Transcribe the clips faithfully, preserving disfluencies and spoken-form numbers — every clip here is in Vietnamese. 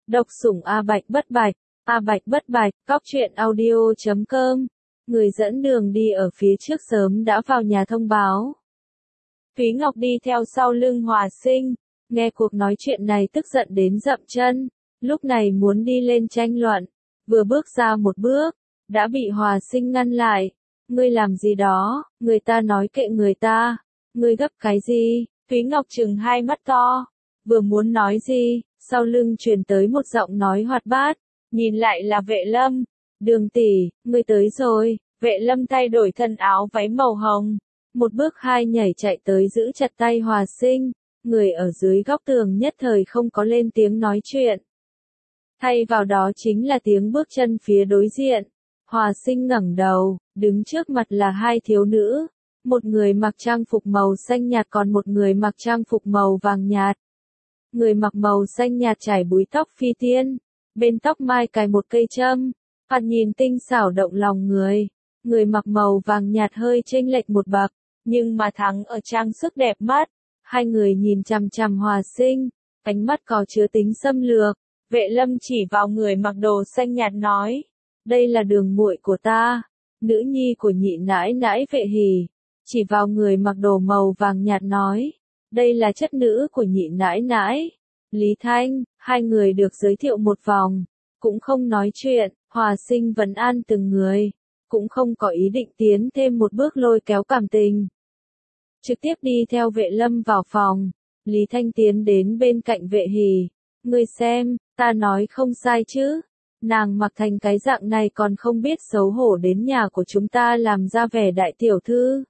Độc sủng A Bạch Bất Bạch, A Bạch Bất Bạch, cóc truyện audio chấm com. Người dẫn đường đi ở phía trước sớm đã vào nhà thông báo. Thúy Ngọc đi theo sau lưng Hòa Sinh, nghe cuộc nói chuyện này tức giận đến dậm chân, lúc này muốn đi lên tranh luận, vừa bước ra một bước, đã bị Hòa Sinh ngăn lại. Ngươi làm gì đó, người ta nói kệ người ta, ngươi gấp cái gì? Thúy Ngọc trừng hai mắt to, vừa muốn nói gì, sau lưng truyền tới một giọng nói hoạt bát, nhìn lại là Vệ Lâm. Đường tỷ, ngươi tới rồi. Vệ Lâm thay đổi thân áo váy màu hồng, một bước hai nhảy chạy tới giữ chặt tay Hòa Sinh, người ở dưới góc tường nhất thời không có lên tiếng nói chuyện. Thay vào đó chính là tiếng bước chân phía đối diện. Hòa Sinh ngẩng đầu, đứng trước mặt là hai thiếu nữ, một người mặc trang phục màu xanh nhạt còn một người mặc trang phục màu vàng nhạt. Người mặc màu xanh nhạt trải búi tóc phi tiên, bên tóc mai cài một cây châm, thoạt nhìn tinh xảo động lòng người. Người mặc màu vàng nhạt hơi chênh lệch một bậc, nhưng mà thắng ở trang sức đẹp mắt. Hai người nhìn chằm chằm Hòa Sinh, ánh mắt có chứa tính xâm lược. Vệ Lâm chỉ vào người mặc đồ xanh nhạt nói, đây là đường muội của ta, nữ nhi của nhị nãi nãi Vệ Hỉ. Chỉ vào người mặc đồ màu vàng nhạt nói, đây là chất nữ của nhị nãi nãi Lý Thanh. Hai người được giới thiệu một vòng, cũng không nói chuyện. Hòa Sinh vấn an từng người, cũng không có ý định tiến thêm một bước lôi kéo cảm tình. Trực tiếp đi theo Vệ Lâm vào phòng, Lý Thanh tiến đến bên cạnh Vệ Hỉ. Ngươi xem, ta nói không sai chứ, nàng mặc thành cái dạng này còn không biết xấu hổ đến nhà của chúng ta làm ra vẻ đại tiểu thư.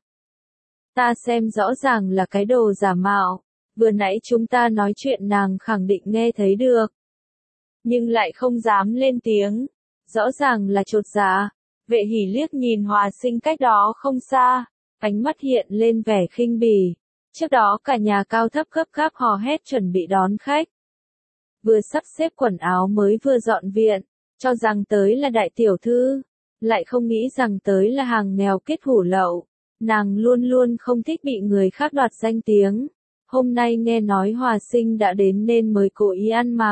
Ta xem rõ ràng là cái đồ giả mạo, vừa nãy chúng ta nói chuyện nàng khẳng định nghe thấy được, nhưng lại không dám lên tiếng, rõ ràng là chột dạ. Vệ Hỉ liếc nhìn Hòa Sinh cách đó không xa, ánh mắt hiện lên vẻ khinh bỉ. Trước đó cả nhà cao thấp gấp gáp hò hét chuẩn bị đón khách. Vừa sắp xếp quần áo mới vừa dọn viện, cho rằng tới là đại tiểu thư, lại không nghĩ rằng tới là hàng nghèo kết hủ lậu. Nàng luôn luôn không thích bị người khác đoạt danh tiếng. Hôm nay nghe nói Hòa Sinh đã đến nên mới cố ý ăn mặc,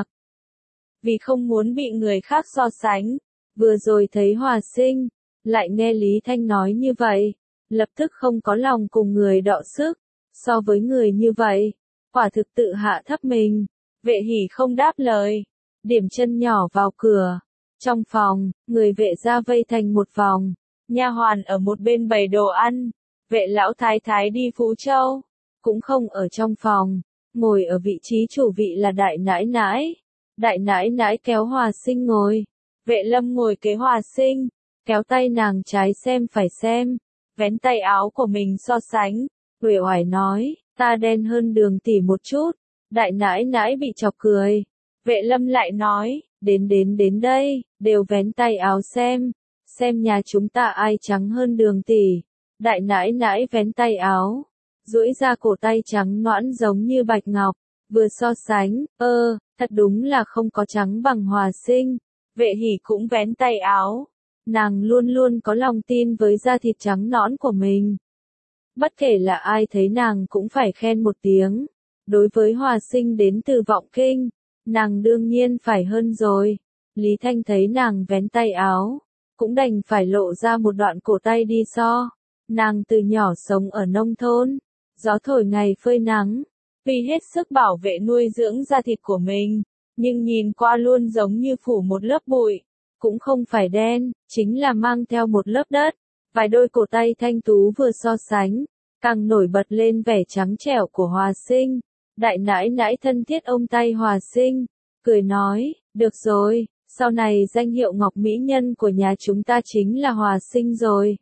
vì không muốn bị người khác so sánh. Vừa rồi thấy Hòa Sinh, lại nghe Lý Thanh nói như vậy, lập tức không có lòng cùng người đọ sức. So với người như vậy, quả thực tự hạ thấp mình. Vệ Hỉ không đáp lời, điểm chân nhỏ vào cửa. Trong phòng, người vệ gia vây thành một vòng, nha hoàn ở một bên bày đồ ăn. Vệ lão thái thái đi Phú Châu, cũng không ở trong phòng, ngồi ở vị trí chủ vị là đại nãi nãi. Đại nãi nãi kéo Hòa Sinh ngồi. Vệ Lâm ngồi kế Hòa Sinh, kéo tay nàng trái xem phải xem, vén tay áo của mình so sánh, uể oải nói, ta đen hơn Đường tỷ một chút. Đại nãi nãi bị chọc cười. Vệ Lâm lại nói, đến đến đến đây, đều vén tay áo xem, xem nhà chúng ta ai trắng hơn Đường tỷ. Đại nãi nãi vén tay áo, duỗi ra cổ tay trắng nõn giống như bạch ngọc, vừa so sánh, ơ, thật đúng là không có trắng bằng Hòa Sinh. Vệ Hỉ cũng vén tay áo, nàng luôn luôn có lòng tin với da thịt trắng nõn của mình. Bất kể là ai thấy nàng cũng phải khen một tiếng. Đối với Hòa Sinh đến từ Vọng Kinh, nàng đương nhiên phải hơn rồi. Lý Thanh thấy nàng vén tay áo, cũng đành phải lộ ra một đoạn cổ tay đi so. Nàng từ nhỏ sống ở nông thôn, gió thổi ngày phơi nắng, vì hết sức bảo vệ nuôi dưỡng da thịt của mình, nhưng nhìn qua luôn giống như phủ một lớp bụi, cũng không phải đen, chính là mang theo một lớp đất. Vài đôi cổ tay thanh tú vừa so sánh, càng nổi bật lên vẻ trắng trẻo của Hòa Sinh. Đại nãi nãi thân thiết ôm tay Hòa Sinh, cười nói, được rồi, sau này danh hiệu Ngọc Mỹ Nhân của nhà chúng ta chính là Hòa Sinh rồi.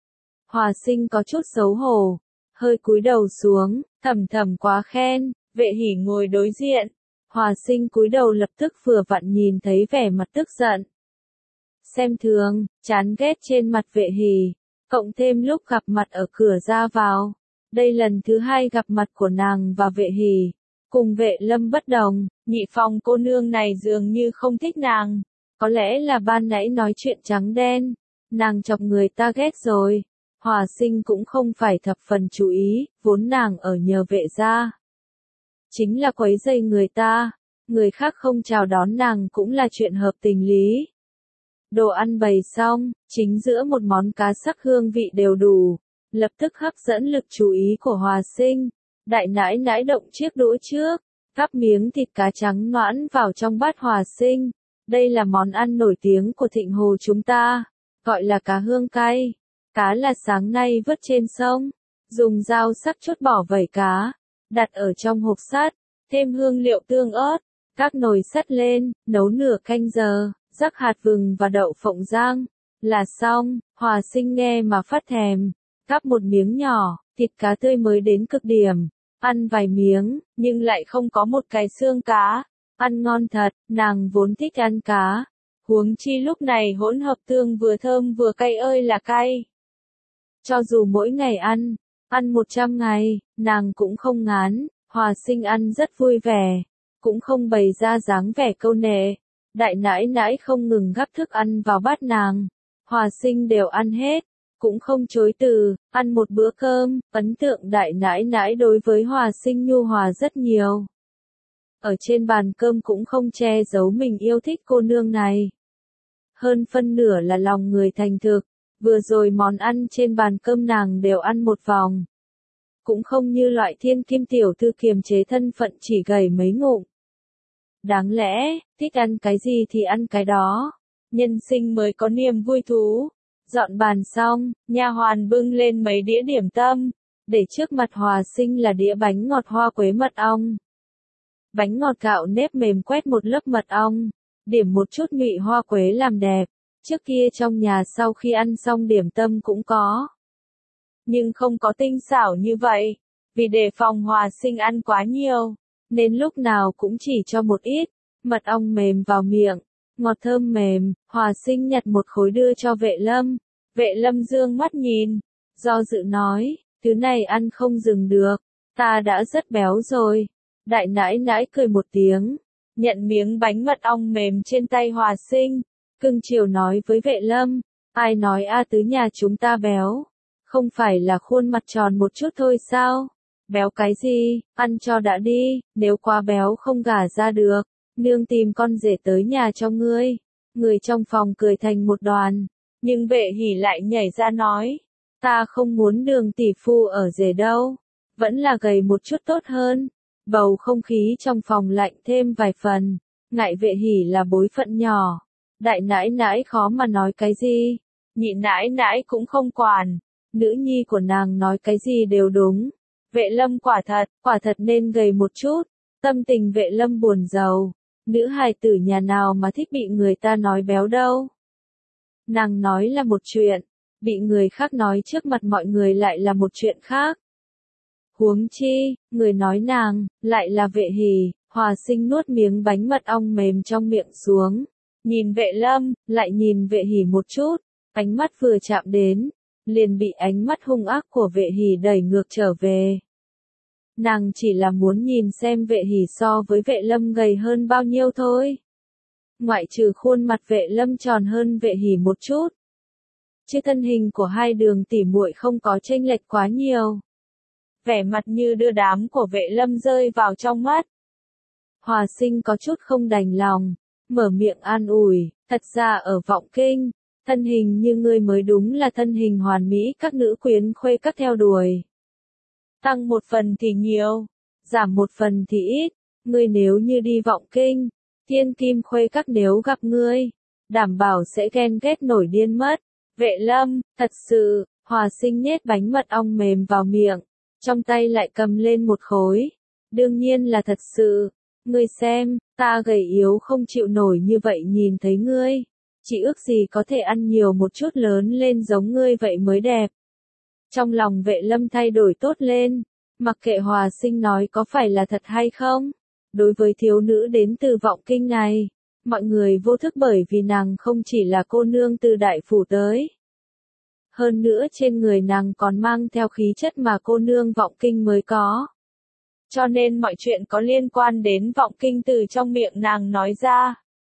Hòa Sinh có chút xấu hổ, hơi cúi đầu xuống, thầm thầm quá khen. Vệ Hỉ ngồi đối diện, Hòa Sinh cúi đầu lập tức vừa vặn nhìn thấy vẻ mặt tức giận, xem thường, chán ghét trên mặt Vệ Hỉ, cộng thêm lúc gặp mặt ở cửa ra vào. Đây lần thứ hai gặp mặt của nàng và Vệ Hỉ. Cùng Vệ Lâm bất đồng, nhị phòng cô nương này dường như không thích nàng. Có lẽ là ban nãy nói chuyện trắng đen, nàng chọc người ta ghét rồi. Hòa Sinh cũng không phải thập phần chú ý, vốn nàng ở nhờ Vệ gia chính là quấy rầy người ta. người khác không chào đón nàng cũng là chuyện hợp tình lý. Đồ ăn bày xong, chính giữa một món cá sắc hương vị đều đủ, lập tức hấp dẫn lực chú ý của Hòa Sinh. Đại nãi nãi động chiếc đũa trước, gắp miếng thịt cá trắng noãn vào trong bát Hòa Sinh. Đây là món ăn nổi tiếng của Thịnh Hồ chúng ta, gọi là cá hương cay. Cá là sáng nay vớt trên sông, dùng dao sắc chốt bỏ vảy cá, đặt ở trong hộp sắt, thêm hương liệu tương ớt, các nồi sắt lên, nấu nửa canh giờ, rắc hạt vừng và đậu phộng rang, là xong. Hòa Sinh nghe mà phát thèm, gắp một miếng nhỏ, thịt cá tươi mới đến cực điểm, ăn vài miếng, nhưng lại không có một cái xương cá, ăn ngon thật, nàng vốn thích ăn cá, huống chi lúc này hỗn hợp tương vừa thơm vừa cay ơi là cay. Cho dù mỗi ngày ăn, ăn một trăm ngày, nàng cũng không ngán. Hòa Sinh ăn rất vui vẻ, cũng không bày ra dáng vẻ câu nệ. Đại nãi nãi không ngừng gắp thức ăn vào bát nàng, Hòa Sinh đều ăn hết, cũng không chối từ, ăn một bữa cơm. Ấn tượng đại nãi nãi đối với Hòa Sinh nhu hòa rất nhiều. Ở trên bàn cơm cũng không che giấu mình yêu thích cô nương này. Hơn phân nửa là lòng người thành thực, vừa rồi món ăn trên bàn cơm nàng đều ăn một vòng. Cũng không như loại thiên kim tiểu thư kiềm chế thân phận chỉ gầy mấy ngụm. Đáng lẽ, thích ăn cái gì thì ăn cái đó. Nhân sinh mới có niềm vui thú. Dọn bàn xong, nha hoàn bưng lên mấy đĩa điểm tâm, để trước mặt Hòa Sinh là đĩa bánh ngọt hoa quế mật ong. Bánh ngọt gạo nếp mềm quét một lớp mật ong, điểm một chút nhụy hoa quế làm đẹp. Trước kia trong nhà sau khi ăn xong điểm tâm cũng có. Nhưng không có tinh xảo như vậy, vì đề phòng Hòa Sinh ăn quá nhiều, nên lúc nào cũng chỉ cho một ít, mật ong mềm vào miệng, ngọt thơm mềm. Hòa Sinh nhặt một khối đưa cho Vệ Lâm, Vệ Lâm dương mắt nhìn, do dự nói, thứ này ăn không dừng được, ta đã rất béo rồi. Đại nãi nãi cười một tiếng, nhận miếng bánh mật ong mềm trên tay Hòa Sinh, cưng chiều nói với Vệ Lâm, ai nói A Tứ nhà chúng ta béo, không phải là khuôn mặt tròn một chút thôi sao? Béo cái gì, ăn cho đã đi, nếu quá béo không gả ra được, nương tìm con rể tới nhà cho ngươi. Người trong phòng cười thành một đoàn, nhưng Vệ Hỉ lại nhảy ra nói, ta không muốn Đường tỷ phu ở rể đâu, vẫn là gầy một chút tốt hơn. Bầu không khí trong phòng lạnh thêm vài phần, ngại Vệ Hỉ là bối phận nhỏ, đại nãi nãi khó mà nói cái gì, nhị nãi nãi cũng không quản, nữ nhi của nàng nói cái gì đều đúng. Vệ Lâm quả thật, quả thật nên gầy một chút, tâm tình Vệ Lâm buồn rầu, nữ hài tử nhà nào mà thích bị người ta nói béo đâu. Nàng nói là một chuyện, bị người khác nói trước mặt mọi người lại là một chuyện khác. Huống chi, người nói nàng, lại là Vệ Hỉ. Hòa Sinh nuốt miếng bánh mật ong mềm trong miệng xuống, nhìn Vệ Lâm, lại nhìn Vệ Hỉ một chút, ánh mắt vừa chạm đến, liền bị ánh mắt hung ác của Vệ Hỉ đẩy ngược trở về. Nàng chỉ là muốn nhìn xem Vệ Hỉ so với Vệ Lâm gầy hơn bao nhiêu thôi. Ngoại trừ khuôn mặt Vệ Lâm tròn hơn Vệ Hỉ một chút, chứ thân hình của hai Đường tỷ muội không có chênh lệch quá nhiều. Vẻ mặt như đưa đám của Vệ Lâm rơi vào trong mắt. Hòa Sinh có chút không đành lòng, mở miệng an ủi, thật ra ở Vọng Kinh, thân hình như ngươi mới đúng là thân hình hoàn mỹ các nữ quyến khuê các theo đuổi. Tăng một phần thì nhiều, giảm một phần thì ít, ngươi nếu như đi Vọng Kinh, thiên kim khuê các nếu gặp ngươi, đảm bảo sẽ ghen ghét nổi điên mất. Vệ Lâm, thật sự. Hòa Sinh nhét bánh mật ong mềm vào miệng, trong tay lại cầm lên một khối. Đương nhiên là thật sự, ngươi xem, ta gầy yếu không chịu nổi như vậy nhìn thấy ngươi, chỉ ước gì có thể ăn nhiều một chút lớn lên giống ngươi vậy mới đẹp. Trong lòng Vệ Lâm thay đổi tốt lên, mặc kệ Hòa Sinh nói có phải là thật hay không, đối với thiếu nữ đến từ Vọng Kinh này, mọi người vô thức bởi vì nàng không chỉ là cô nương từ đại phủ tới. Hơn nữa trên người nàng còn mang theo khí chất mà cô nương Vọng Kinh mới có. Cho nên mọi chuyện có liên quan đến Vọng Kinh từ trong miệng nàng nói ra,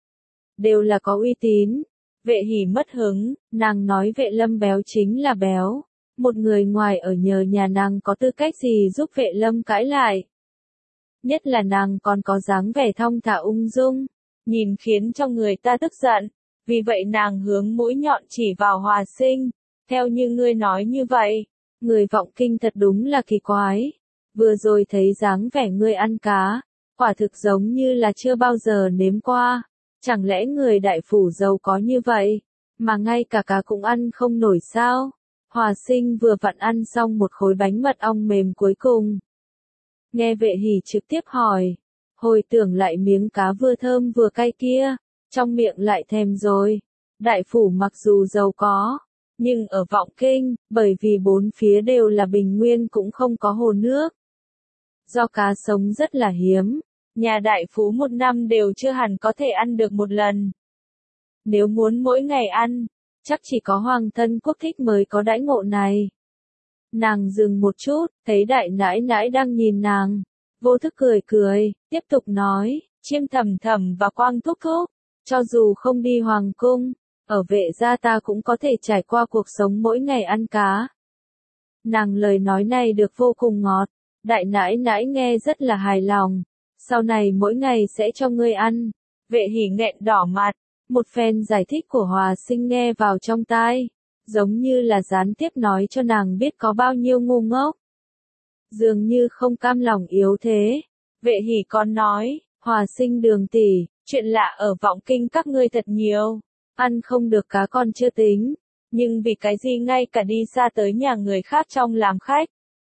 đều là có uy tín. Vệ Hỉ mất hứng, nàng nói Vệ Lâm béo chính là béo. Một người ngoài ở nhờ nhà nàng có tư cách gì giúp Vệ Lâm cãi lại. Nhất là nàng còn có dáng vẻ thong thả ung dung, nhìn khiến cho người ta tức giận. Vì vậy nàng hướng mũi nhọn chỉ vào Hòa Sinh, theo như ngươi nói như vậy, người vọng kinh thật đúng là kỳ quái. Vừa rồi thấy dáng vẻ ngươi ăn cá, quả thực giống như là chưa bao giờ nếm qua. Chẳng lẽ người đại phủ giàu có như vậy, mà ngay cả cá cũng ăn không nổi sao? Hòa Sinh vừa vặn ăn xong một khối bánh mật ong mềm cuối cùng. Nghe Vệ Hỉ trực tiếp hỏi, hồi tưởng lại miếng cá vừa thơm vừa cay kia, trong miệng lại thèm rồi. Đại phủ mặc dù giàu có, nhưng ở vọng kinh, bởi vì bốn phía đều là bình nguyên cũng không có hồ nước. Do cá sống rất là hiếm, nhà đại phú một năm đều chưa hẳn có thể ăn được một lần. Nếu muốn mỗi ngày ăn, chắc chỉ có hoàng thân quốc thích mới có đãi ngộ này. Nàng dừng một chút, thấy đại nãi nãi đang nhìn nàng, vô thức cười cười, tiếp tục nói, Chiêm Thầm Thầm và Quang Thúc Thúc, cho dù không đi hoàng cung, ở Vệ gia ta cũng có thể trải qua cuộc sống mỗi ngày ăn cá. Nàng lời nói này được vô cùng ngọt, đại nãi nãi nghe rất là hài lòng, sau này mỗi ngày sẽ cho ngươi ăn. Vệ Hỉ nghẹn đỏ mặt, một phen giải thích của Hòa Sinh nghe vào trong tai, giống như là gián tiếp nói cho nàng biết có bao nhiêu ngu ngốc. Dường như không cam lòng yếu thế, Vệ Hỉ còn nói, Hòa Sinh đường tỷ, chuyện lạ ở vọng kinh các ngươi thật nhiều, ăn không được cá con chưa tính, nhưng vì cái gì ngay cả đi xa tới nhà người khác trong làm khách,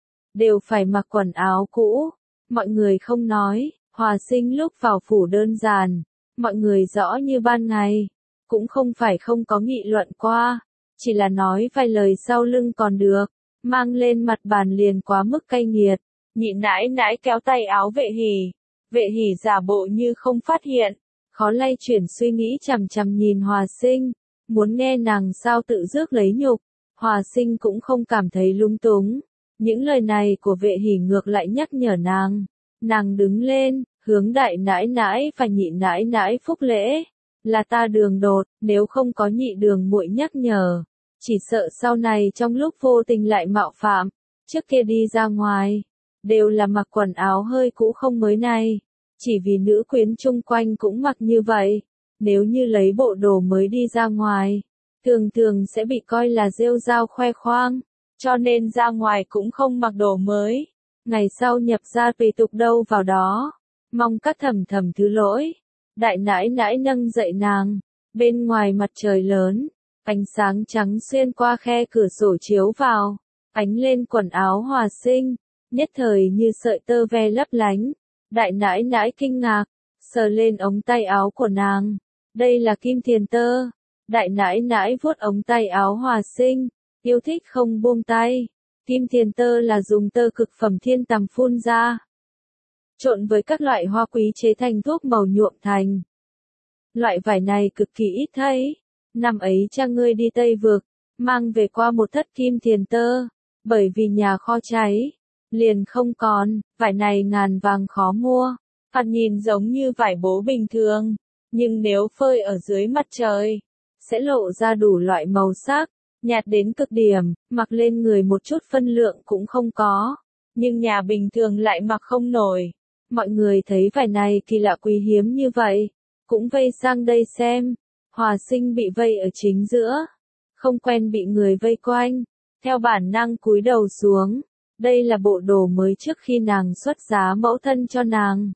đều phải mặc quần áo cũ. Mọi người không nói, Hòa Sinh lúc vào phủ đơn giản, mọi người rõ như ban ngày, cũng không phải không có nghị luận qua, chỉ là nói vài lời sau lưng còn được, mang lên mặt bàn liền quá mức cay nghiệt. Nhị nãi nãi kéo tay áo Vệ Hỉ, Vệ Hỉ giả bộ như không phát hiện, khó lay chuyển suy nghĩ chằm chằm nhìn Hòa Sinh, muốn nghe nàng sao tự rước lấy nhục. Hòa Sinh cũng không cảm thấy lung túng, những lời này của Vệ Hỉ ngược lại nhắc nhở nàng. Nàng đứng lên, hướng đại nãi nãi và nhị nãi nãi phúc lễ, là ta đường đột, nếu không có nhị đường muội nhắc nhở, chỉ sợ sau này trong lúc vô tình lại mạo phạm. Trước kia đi ra ngoài, đều là mặc quần áo hơi cũ không mới này, chỉ vì nữ quyến chung quanh cũng mặc như vậy, nếu như lấy bộ đồ mới đi ra ngoài, thường thường sẽ bị coi là rêu rao khoe khoang, cho nên ra ngoài cũng không mặc đồ mới. Ngày sau nhập gia tùy tục đâu vào đó, mong các thầm thầm thứ lỗi. Đại nãi nãi nâng dậy nàng, bên ngoài mặt trời lớn, ánh sáng trắng xuyên qua khe cửa sổ chiếu vào, ánh lên quần áo Hòa Sinh, nhất thời như sợi tơ ve lấp lánh. Đại nãi nãi kinh ngạc, sờ lên ống tay áo của nàng, đây là kim thiền tơ. Đại nãi nãi vuốt ống tay áo Hòa Sinh, yêu thích không buông tay. Kim thiền tơ là dùng tơ cực phẩm thiên tầm phun ra, trộn với các loại hoa quý chế thành thuốc màu nhuộm thành. Loại vải này cực kỳ ít thấy. Năm ấy cha ngươi đi Tây Vực, mang về qua một thất kim thiền tơ, bởi vì nhà kho cháy, liền không còn. Vải này ngàn vàng khó mua, thoạt nhìn giống như vải bố bình thường, nhưng nếu phơi ở dưới mặt trời, sẽ lộ ra đủ loại màu sắc, nhạt đến cực điểm, mặc lên người một chút phân lượng cũng không có, nhưng nhà bình thường lại mặc không nổi. Mọi người thấy vải này kỳ lạ quý hiếm như vậy, cũng vây sang đây xem. Hòa Sinh bị vây ở chính giữa, không quen bị người vây quanh, theo bản năng cúi đầu xuống. Đây là bộ đồ mới trước khi nàng xuất giá mẫu thân cho nàng.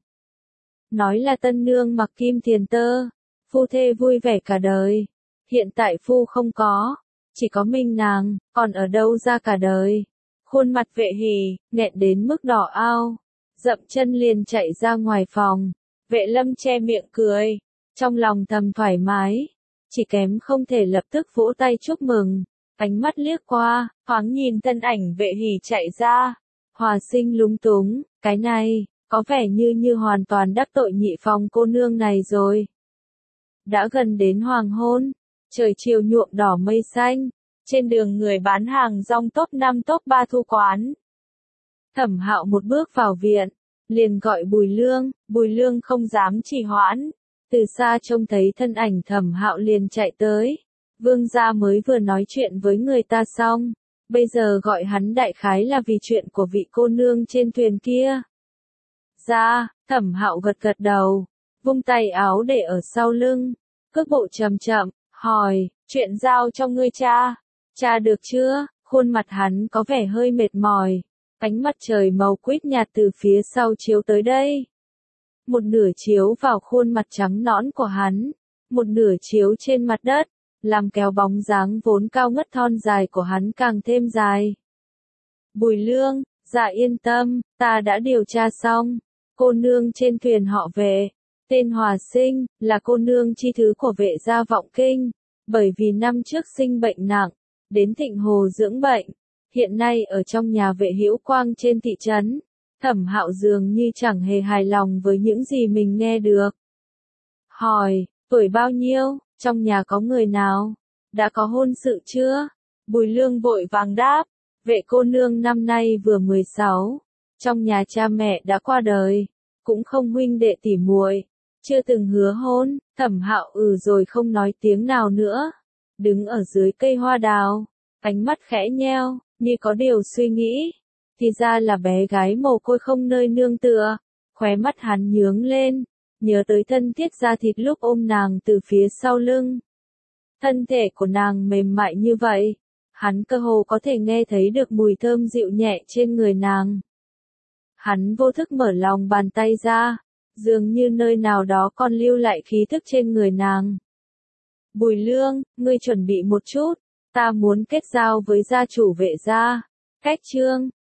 Nói là tân nương mặc kim thiền tơ, phu thê vui vẻ cả đời. Hiện tại phu không có, chỉ có mình nàng, còn ở đâu ra cả đời. Khuôn mặt Vệ Hỉ, nghẹn đến mức đỏ ao, dậm chân liền chạy ra ngoài phòng. Vệ Lâm che miệng cười, trong lòng thầm thoải mái, chỉ kém không thể lập tức vỗ tay chúc mừng. Ánh mắt liếc qua, thoáng nhìn thân ảnh Vệ Hỉ chạy ra. Hòa Sinh lúng túng, cái này, có vẻ như như hoàn toàn đắc tội nhị phòng cô nương này rồi. Đã gần đến hoàng hôn, trời chiều nhuộm đỏ mây xanh, trên đường người bán hàng rong top năm top ba thu quán. Thẩm Hạo một bước vào viện, liền gọi Bùi Lương. Bùi Lương không dám trì hoãn, từ xa trông thấy thân ảnh Thẩm Hạo liền chạy tới. Vương gia mới vừa nói chuyện với người ta xong, bây giờ gọi hắn đại khái là vì chuyện của vị cô nương trên thuyền kia. Ra, Thẩm Hạo gật gật đầu, vung tay áo để ở sau lưng, cước bộ chậm chậm, hỏi, chuyện giao cho ngươi cha, cha được chưa? Khuôn mặt hắn có vẻ hơi mệt mỏi, ánh mặt trời màu quýt nhạt từ phía sau chiếu tới đây. Một nửa chiếu vào khuôn mặt trắng nõn của hắn, một nửa chiếu trên mặt đất, làm kéo bóng dáng vốn cao ngất thon dài của hắn càng thêm dài. Bùi Lương, dạ yên tâm, ta đã điều tra xong, cô nương trên thuyền họ Vệ, tên Hòa Sinh, là cô nương chi thứ của Vệ gia Vọng Kinh, bởi vì năm trước sinh bệnh nặng, đến Thịnh Hồ dưỡng bệnh, hiện nay ở trong nhà Vệ Hữu Quang trên thị trấn. Thẩm Hạo dường như chẳng hề hài lòng với những gì mình nghe được. Hỏi, tuổi bao nhiêu, trong nhà có người nào, đã có hôn sự chưa? Bùi Lương vội vàng đáp, Vệ cô nương năm nay vừa mười sáu, trong nhà cha mẹ đã qua đời, cũng không huynh đệ tỉ muội, chưa từng hứa hôn. Thẩm Hạo ừ rồi không nói tiếng nào nữa, đứng ở dưới cây hoa đào, ánh mắt khẽ nheo, như có điều suy nghĩ. Thì ra là bé gái mồ côi không nơi nương tựa, khóe mắt hắn nhướng lên, nhớ tới thân thiết da thịt lúc ôm nàng từ phía sau lưng. Thân thể của nàng mềm mại như vậy, hắn cơ hồ có thể nghe thấy được mùi thơm dịu nhẹ trên người nàng. Hắn vô thức mở lòng bàn tay ra, dường như nơi nào đó còn lưu lại khí thức trên người nàng. Bùi Lương, ngươi chuẩn bị một chút, ta muốn kết giao với gia chủ Vệ gia. Cách chương